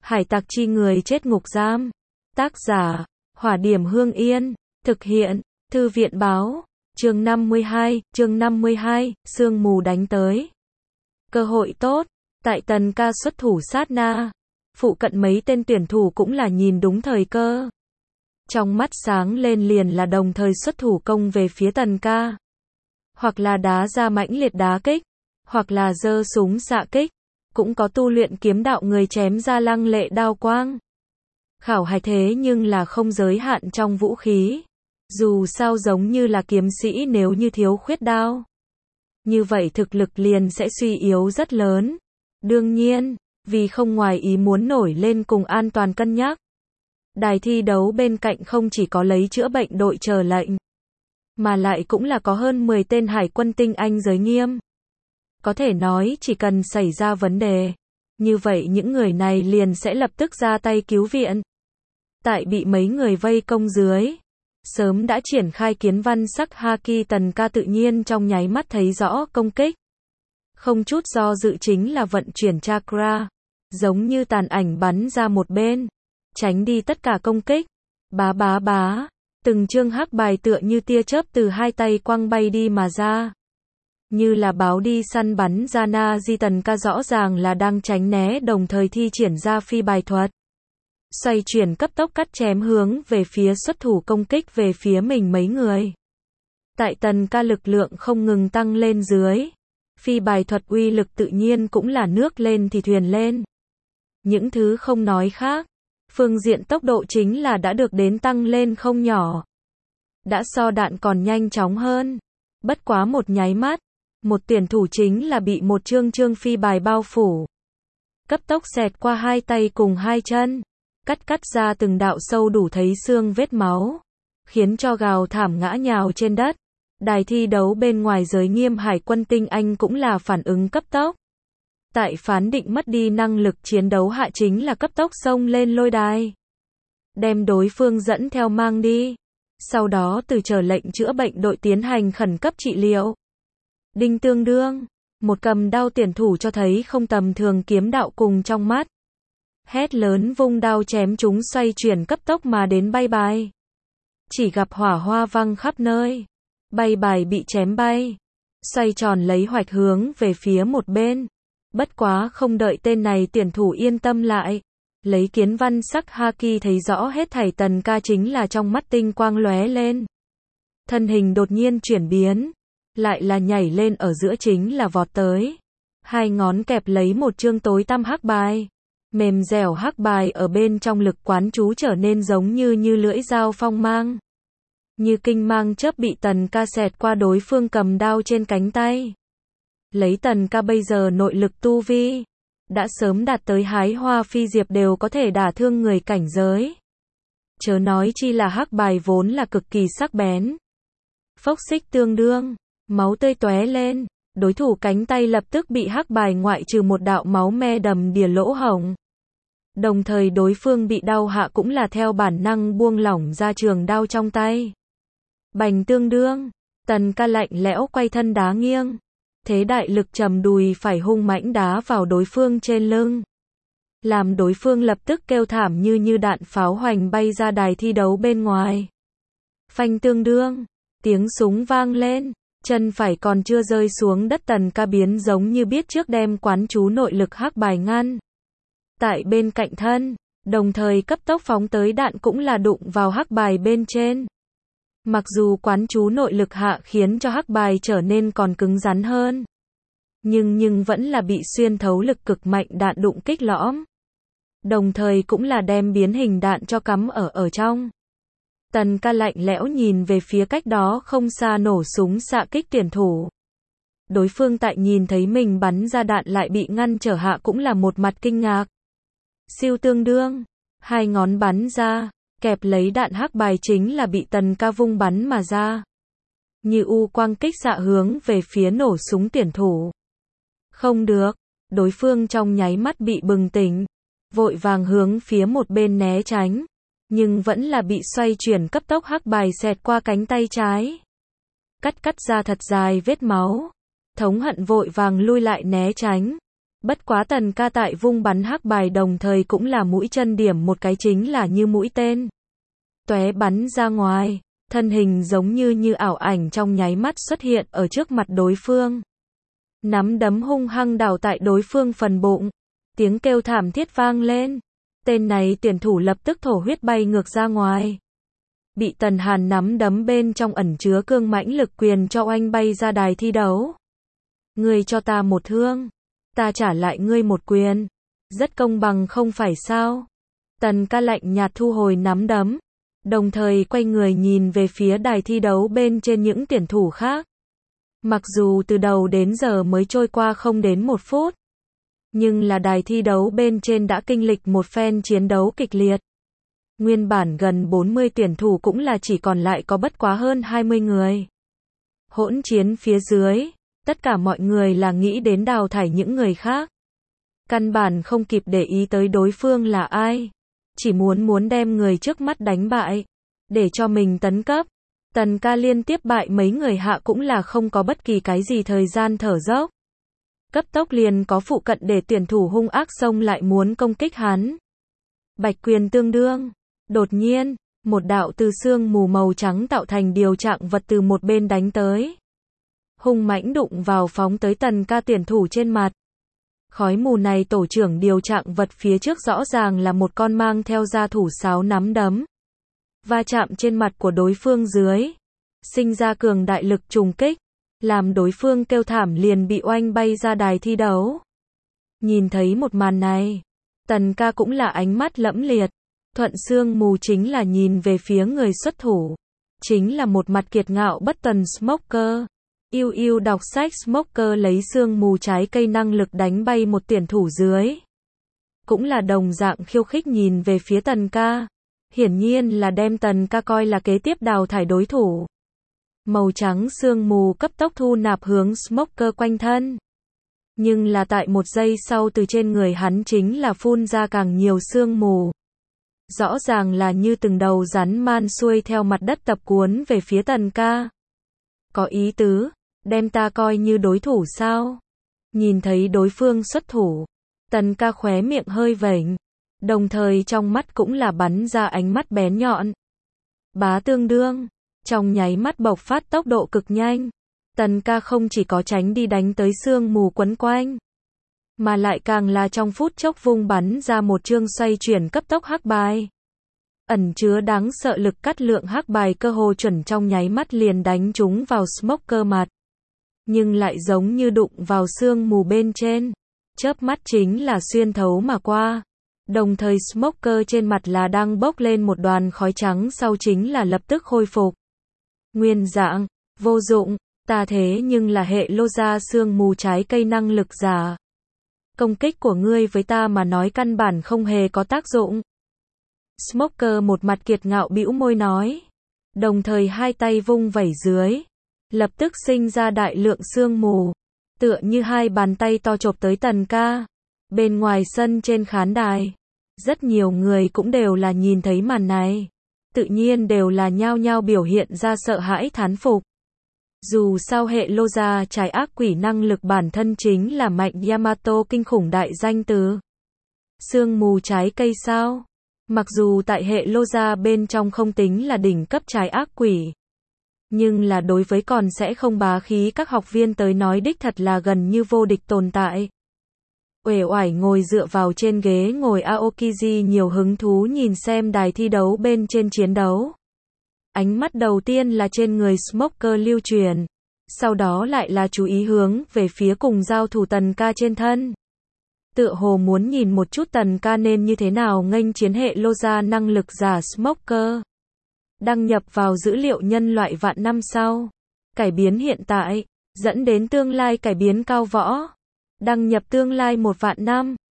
Hải tặc chi người chết ngục giam. Tác giả, Hỏa Điểm Hương Yên. Thực hiện, Thư viện báo. Chương 52, sương mù đánh tới. Cơ hội tốt, tại Tần Ca xuất thủ sát na. Phụ cận mấy tên tuyển thủ cũng là nhìn đúng thời cơ. Trong mắt sáng lên liền là đồng thời xuất thủ công về phía Tần Ca. Hoặc là đá ra mãnh liệt đá kích, hoặc là giơ súng xạ kích. Cũng có tu luyện kiếm đạo người chém ra lăng lệ đao quang. Khảo hạch thế nhưng là không giới hạn trong vũ khí. Dù sao giống như là kiếm sĩ nếu như thiếu khuyết đao, như vậy thực lực liền sẽ suy yếu rất lớn. Đương nhiên, vì không ngoài ý muốn nổi lên cùng an toàn cân nhắc. Đài thi đấu bên cạnh không chỉ có lấy chữa bệnh đội chờ lệnh, mà lại cũng là có hơn 10 tên hải quân tinh anh giới nghiêm. Có thể nói chỉ cần xảy ra vấn đề, như vậy những người này liền sẽ lập tức ra tay cứu viện. Tại bị mấy người vây công dưới, sớm đã triển khai kiến văn sắc haki, Tần Ca tự nhiên trong nháy mắt thấy rõ công kích. Không chút do dự chính là vận chuyển chakra, giống như tàn ảnh bắn ra một bên, tránh đi tất cả công kích. Bá, từng chương hắc bài tựa như tia chớp từ hai tay quăng bay đi mà ra. Như là báo đi săn bắn ra na di. Tần Ca rõ ràng là đang tránh né đồng thời thi triển ra phi bài thuật. Xoay chuyển cấp tốc cắt chém hướng về phía xuất thủ công kích về phía mình mấy người. Tại Tần Ca lực lượng không ngừng tăng lên dưới, phi bài thuật uy lực tự nhiên cũng là nước lên thì thuyền lên. Những thứ không nói khác, phương diện tốc độ chính là đã được đến tăng lên không nhỏ. Đã so đạn còn nhanh chóng hơn. Bất quá một nháy mắt, một tuyển thủ chính là bị một chương phi bài bao phủ. Cấp tốc xẹt qua hai tay cùng hai chân, cắt ra từng đạo sâu đủ thấy xương vết máu, khiến cho gào thảm ngã nhào trên đất. Đài thi đấu bên ngoài giới nghiêm hải quân tinh anh cũng là phản ứng cấp tốc. Tại phán định mất đi năng lực chiến đấu hạ chính là cấp tốc xông lên lôi đài, đem đối phương dẫn theo mang đi. Sau đó từ chờ lệnh chữa bệnh đội tiến hành khẩn cấp trị liệu. Đinh tương đương, một cầm đao tuyển thủ cho thấy không tầm thường kiếm đạo cùng trong mắt. Hét lớn vung đao chém chúng xoay chuyển cấp tốc mà đến bay bài. Chỉ gặp hỏa hoa văng khắp nơi. Bay bài bị chém bay. Xoay tròn lấy hoạch hướng về phía một bên. Bất quá không đợi tên này tuyển thủ yên tâm lại. Lấy kiến văn sắc haki thấy rõ hết thảy. Tần Ca chính là trong mắt tinh quang lóe lên. Thân hình đột nhiên chuyển biến. Lại là nhảy lên ở giữa chính là vọt tới. Hai ngón kẹp lấy một chương tối tăm hắc bài. Mềm dẻo hắc bài ở bên trong lực quán chú trở nên giống như lưỡi dao phong mang. Như kinh mang chớp bị Tần Ca xẹt qua đối phương cầm đao trên cánh tay. Lấy Tần Ca bây giờ nội lực tu vi, đã sớm đạt tới hái hoa phi diệp đều có thể đả thương người cảnh giới. Chớ nói chi là hắc bài vốn là cực kỳ sắc bén. Phốc xích tương đương, máu tươi tóe lên, đối thủ cánh tay lập tức bị hắc bài ngoại trừ một đạo máu me đầm đìa lỗ hổng. Đồng thời đối phương bị đau hạ cũng là theo bản năng buông lỏng ra trường đao trong tay. Bành tương đương, Tần Ca lạnh lẽo quay thân đá nghiêng. Thế đại lực trầm đùi phải hung mãnh đá vào đối phương trên lưng. Làm đối phương lập tức kêu thảm như đạn pháo hoành bay ra đài thi đấu bên ngoài. Phanh tương đương, tiếng súng vang lên, chân phải còn chưa rơi xuống đất Tần Ca biến giống như biết trước đem quán chú nội lực hắc bài ngăn. Tại bên cạnh thân, đồng thời cấp tốc phóng tới đạn cũng là đụng vào hắc bài bên trên. Mặc dù quán chú nội lực hạ khiến cho hắc bài trở nên còn cứng rắn hơn, nhưng vẫn là bị xuyên thấu lực cực mạnh đạn đụng kích lõm. Đồng thời cũng là đem biến hình đạn cho cắm ở trong. Tần Ca lạnh lẽo nhìn về phía cách đó không xa nổ súng xạ kích tuyển thủ. Đối phương tại nhìn thấy mình bắn ra đạn lại bị ngăn trở hạ cũng là một mặt kinh ngạc. Siêu tương đương, hai ngón bắn ra, kẹp lấy đạn hắc bài chính là bị Tần Ca vung bắn mà ra. Như u quang kích xạ hướng về phía nổ súng tuyển thủ. Không được, đối phương trong nháy mắt bị bừng tỉnh, vội vàng hướng phía một bên né tránh, nhưng vẫn là bị xoay chuyển cấp tốc hắc bài xẹt qua cánh tay trái. Cắt ra thật dài vết máu. Thống hận vội vàng lui lại né tránh. Bất quá Tần Ca tại vung bắn hắc bài đồng thời cũng là mũi chân điểm một cái chính là như mũi tên. Tóe bắn ra ngoài, thân hình giống như ảo ảnh trong nháy mắt xuất hiện ở trước mặt đối phương. Nắm đấm hung hăng đảo tại đối phương phần bụng. Tiếng kêu thảm thiết vang lên. Tên này tuyển thủ lập tức thổ huyết bay ngược ra ngoài. Bị Tần Hàn nắm đấm bên trong ẩn chứa cương mãnh lực quyền cho oanh bay ra đài thi đấu. Ngươi cho ta một thương, ta trả lại ngươi một quyền. Rất công bằng không phải sao? Tần Ca lạnh nhạt thu hồi nắm đấm, đồng thời quay người nhìn về phía đài thi đấu bên trên những tuyển thủ khác. Mặc dù từ đầu đến giờ mới trôi qua không đến 1 phút, nhưng là đài thi đấu bên trên đã kinh lịch một phen chiến đấu kịch liệt. Nguyên bản gần 40 tuyển thủ cũng là chỉ còn lại có bất quá hơn 20 người. Hỗn chiến phía dưới, tất cả mọi người là nghĩ đến đào thải những người khác. Căn bản không kịp để ý tới đối phương là ai. Chỉ muốn đem người trước mắt đánh bại, để cho mình tấn cấp. Tần Ca liên tiếp bại mấy người hạ cũng là không có bất kỳ cái gì thời gian thở dốc. Cấp tốc liền có phụ cận để tuyển thủ hung ác xông lại muốn công kích hắn. Bạch quyền tương đương. Đột nhiên, một đạo từ sương mù màu trắng tạo thành điều trạng vật từ một bên đánh tới. Hung mãnh đụng vào phóng tới Tần Ca tuyển thủ trên mặt. Khói mù này tổ trưởng điều trạng vật phía trước rõ ràng là một con mang theo gia thủ sáo nắm đấm. Va chạm trên mặt của đối phương dưới. Sinh ra cường đại lực trùng kích. Làm đối phương kêu thảm liền bị oanh bay ra đài thi đấu. Nhìn thấy một màn này, Tần Ca cũng là ánh mắt lẫm liệt. Thuận sương mù chính là nhìn về phía người xuất thủ. Chính là một mặt kiệt ngạo bất tuần Smoker. Yêu đọc sách Smoker lấy sương mù trái cây năng lực đánh bay một tuyển thủ dưới. Cũng là đồng dạng khiêu khích nhìn về phía Tần Ca. Hiển nhiên là đem Tần Ca coi là kế tiếp đào thải đối thủ. Màu trắng sương mù cấp tốc thu nạp hướng Smoker quanh thân. Nhưng là tại một giây sau từ trên người hắn chính là phun ra càng nhiều sương mù. Rõ ràng là như từng đầu rắn man xuôi theo mặt đất tập cuốn về phía Tần Ca. Có ý tứ, đem ta coi như đối thủ sao? Nhìn thấy đối phương xuất thủ, Tần Ca khóe miệng hơi vểnh, đồng thời trong mắt cũng là bắn ra ánh mắt bén nhọn. Bá tương đương, trong nháy mắt bộc phát tốc độ cực nhanh. Tần Ca không chỉ có tránh đi đánh tới sương mù quấn quanh, mà lại càng là trong phút chốc vung bắn ra một chương xoay chuyển cấp tốc hắc bài. Ẩn chứa đáng sợ lực cắt lượng hắc bài cơ hồ chuẩn trong nháy mắt liền đánh trúng vào Smoker mặt. Nhưng lại giống như đụng vào sương mù bên trên. Chớp mắt chính là xuyên thấu mà qua. Đồng thời Smoker trên mặt là đang bốc lên một đoàn khói trắng sau chính là lập tức khôi phục. Nguyên dạng, vô dụng, ta thế nhưng là hệ lô ra sương mù trái cây năng lực giả. Công kích của ngươi với ta mà nói căn bản không hề có tác dụng. Smoker một mặt kiệt ngạo bĩu môi nói. Đồng thời hai tay vung vẩy dưới. Lập tức sinh ra đại lượng sương mù. Tựa như hai bàn tay to chộp tới Tần Ca. Bên ngoài sân trên khán đài. Rất nhiều người cũng đều là nhìn thấy màn này. Tự nhiên đều là nhao nhao biểu hiện ra sợ hãi thán phục. Dù sao hệ lô ra trái ác quỷ năng lực bản thân chính là mạnh Yamato kinh khủng đại danh từ. Sương mù trái cây sao? Mặc dù tại hệ lô ra bên trong không tính là đỉnh cấp trái ác quỷ. Nhưng là đối với còn sẽ không bá khí các học viên tới nói đích thật là gần như vô địch tồn tại. Uể oải ngồi dựa vào trên ghế ngồi Aokiji nhiều hứng thú nhìn xem đài thi đấu bên trên chiến đấu. Ánh mắt đầu tiên là trên người Smoker lưu truyền. Sau đó lại là chú ý hướng về phía cùng giao thủ Tần Ca trên thân. Tựa hồ muốn nhìn một chút Tần Ca nên như thế nào nghênh chiến hệ lô ra năng lực giả Smoker. Đăng nhập vào dữ liệu nhân loại vạn năm sau. Cải biến hiện tại, dẫn đến tương lai cải biến cao võ. Đăng nhập tương lai 1 vạn năm.